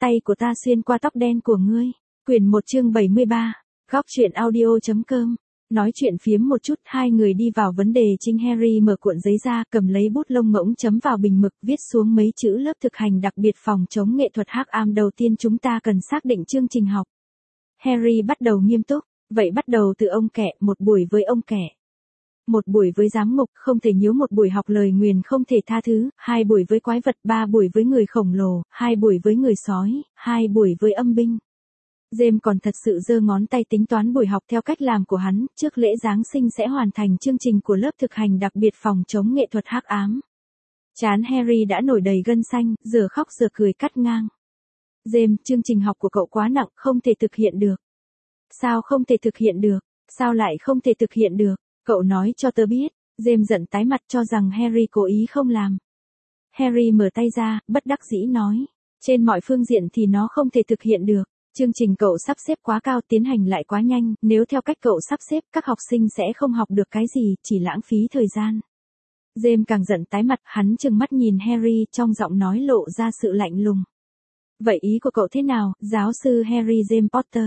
tay của ta xuyên qua tóc đen của ngươi. Quyển 1 chương 73, góc truyện audio.com. Nói chuyện phiếm một chút, hai người đi vào vấn đề chính. Harry mở cuộn giấy ra, cầm lấy bút lông ngỗng chấm vào bình mực, viết xuống mấy chữ lớp thực hành đặc biệt phòng chống nghệ thuật hắc ám. Đầu tiên chúng ta cần xác định chương trình học. Harry bắt đầu nghiêm túc, vậy bắt đầu từ ông kẻ, một buổi với ông kẻ. Một buổi với giám ngục, không thể nhiễu. Một buổi học lời nguyền không thể tha thứ. 2 buổi với quái vật. 3 buổi với người khổng lồ. 2 buổi với người sói. 2 buổi với âm binh. James còn thật sự giơ ngón tay tính toán buổi học theo cách làm của hắn, trước lễ Giáng sinh sẽ hoàn thành chương trình của lớp thực hành đặc biệt phòng chống nghệ thuật hắc ám. Trán Harry đã nổi đầy gân xanh, giờ khóc giờ cười cắt ngang. James, chương trình học của cậu quá nặng, không thể thực hiện được. Sao không thể thực hiện được? Sao lại không thể thực hiện được? Cậu nói cho tớ biết. James giận tái mặt, cho rằng Harry cố ý không làm. Harry mở tay ra, bất đắc dĩ nói. Trên mọi phương diện thì nó không thể thực hiện được. Chương trình cậu sắp xếp quá cao, tiến hành lại quá nhanh, nếu theo cách cậu sắp xếp, các học sinh sẽ không học được cái gì, chỉ lãng phí thời gian. James càng giận tái mặt, hắn trừng mắt nhìn Harry, trong giọng nói lộ ra sự lạnh lùng. Vậy ý của cậu thế nào, giáo sư Harry James Potter?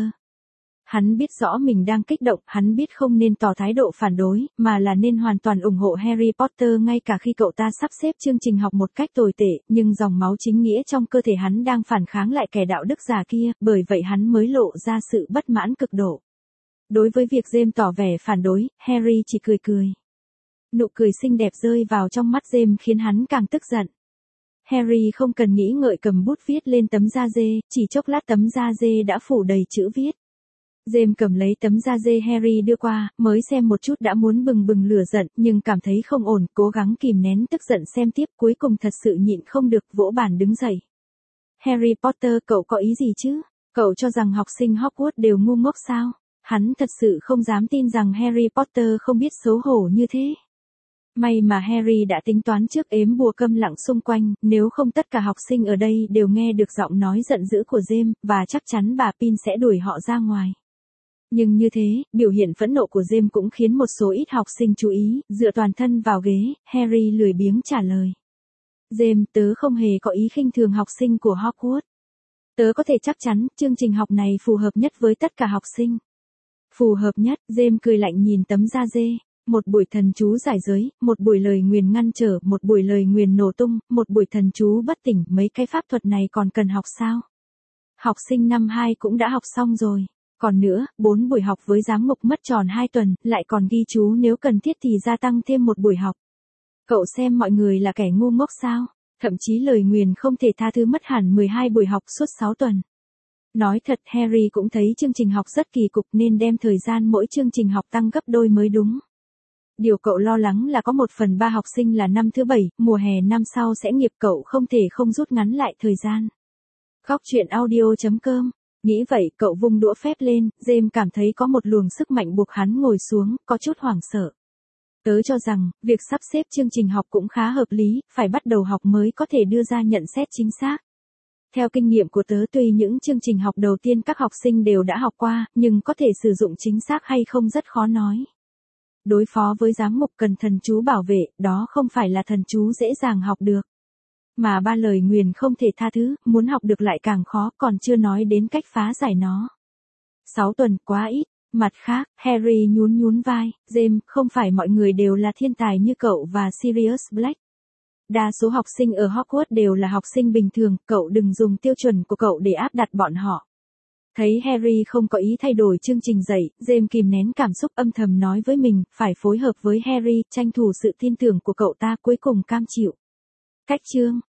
Hắn biết rõ mình đang kích động, hắn biết không nên tỏ thái độ phản đối, mà là nên hoàn toàn ủng hộ Harry Potter ngay cả khi cậu ta sắp xếp chương trình học một cách tồi tệ, nhưng dòng máu chính nghĩa trong cơ thể hắn đang phản kháng lại kẻ đạo đức giả kia, bởi vậy hắn mới lộ ra sự bất mãn cực độ. Đối với việc James tỏ vẻ phản đối, Harry chỉ cười cười. Nụ cười xinh đẹp rơi vào trong mắt James khiến hắn càng tức giận. Harry không cần nghĩ ngợi cầm bút viết lên tấm da dê, chỉ chốc lát tấm da dê đã phủ đầy chữ viết. James cầm lấy tấm da dê Harry đưa qua, mới xem một chút đã muốn bừng bừng lửa giận, nhưng cảm thấy không ổn, cố gắng kìm nén tức giận xem tiếp, cuối cùng thật sự nhịn không được, vỗ bàn đứng dậy. Harry Potter, cậu có ý gì chứ? Cậu cho rằng học sinh Hogwarts đều ngu ngốc sao? Hắn thật sự không dám tin rằng Harry Potter không biết xấu hổ như thế. May mà Harry đã tính toán trước, ếm bùa câm lặng xung quanh, nếu không tất cả học sinh ở đây đều nghe được giọng nói giận dữ của James, và chắc chắn bà Pin sẽ đuổi họ ra ngoài. Nhưng như thế, biểu hiện phẫn nộ của James cũng khiến một số ít học sinh chú ý, dựa toàn thân vào ghế, Harry lười biếng trả lời. James, tớ không hề có ý khinh thường học sinh của Hogwarts. Tớ có thể chắc chắn, chương trình học này phù hợp nhất với tất cả học sinh. Phù hợp nhất, James cười lạnh nhìn tấm da dê. Một buổi thần chú giải giới, một buổi lời nguyền ngăn trở, một buổi lời nguyền nổ tung, một buổi thần chú bất tỉnh, mấy cái pháp thuật này còn cần học sao? Học sinh năm 2 cũng đã học xong rồi. Còn nữa, 4 buổi học với giám ngục mất tròn 2 tuần, lại còn ghi chú nếu cần thiết thì gia tăng thêm một buổi học. Cậu xem mọi người là kẻ ngu ngốc sao? Thậm chí lời nguyền không thể tha thứ mất hẳn 12 buổi học suốt 6 tuần. Nói thật, Harry cũng thấy chương trình học rất kỳ cục nên đem thời gian mỗi chương trình học tăng gấp đôi mới đúng. Điều cậu lo lắng là có 1/3 học sinh là năm thứ 7, mùa hè năm sau sẽ nghiệp, cậu không thể không rút ngắn lại thời gian. Góc truyện audio.com. Nghĩ vậy, cậu vung đũa phép lên, James cảm thấy có một luồng sức mạnh buộc hắn ngồi xuống, có chút hoảng sợ. Tớ cho rằng, việc sắp xếp chương trình học cũng khá hợp lý, phải bắt đầu học mới có thể đưa ra nhận xét chính xác. Theo kinh nghiệm của tớ, tuy những chương trình học đầu tiên các học sinh đều đã học qua, nhưng có thể sử dụng chính xác hay không rất khó nói. Đối phó với giám ngục cần thần chú bảo vệ, đó không phải là thần chú dễ dàng học được. Mà 3 lời nguyền không thể tha thứ, muốn học được lại càng khó, còn chưa nói đến cách phá giải nó. 6 tuần quá ít. Mặt khác, Harry nhún vai, James, không phải mọi người đều là thiên tài như cậu và Sirius Black. Đa số học sinh ở Hogwarts đều là học sinh bình thường, cậu đừng dùng tiêu chuẩn của cậu để áp đặt bọn họ. Thấy Harry không có ý thay đổi chương trình dạy, James kìm nén cảm xúc, âm thầm nói với mình, phải phối hợp với Harry, tranh thủ sự tin tưởng của cậu ta, cuối cùng cam chịu. Cách chương.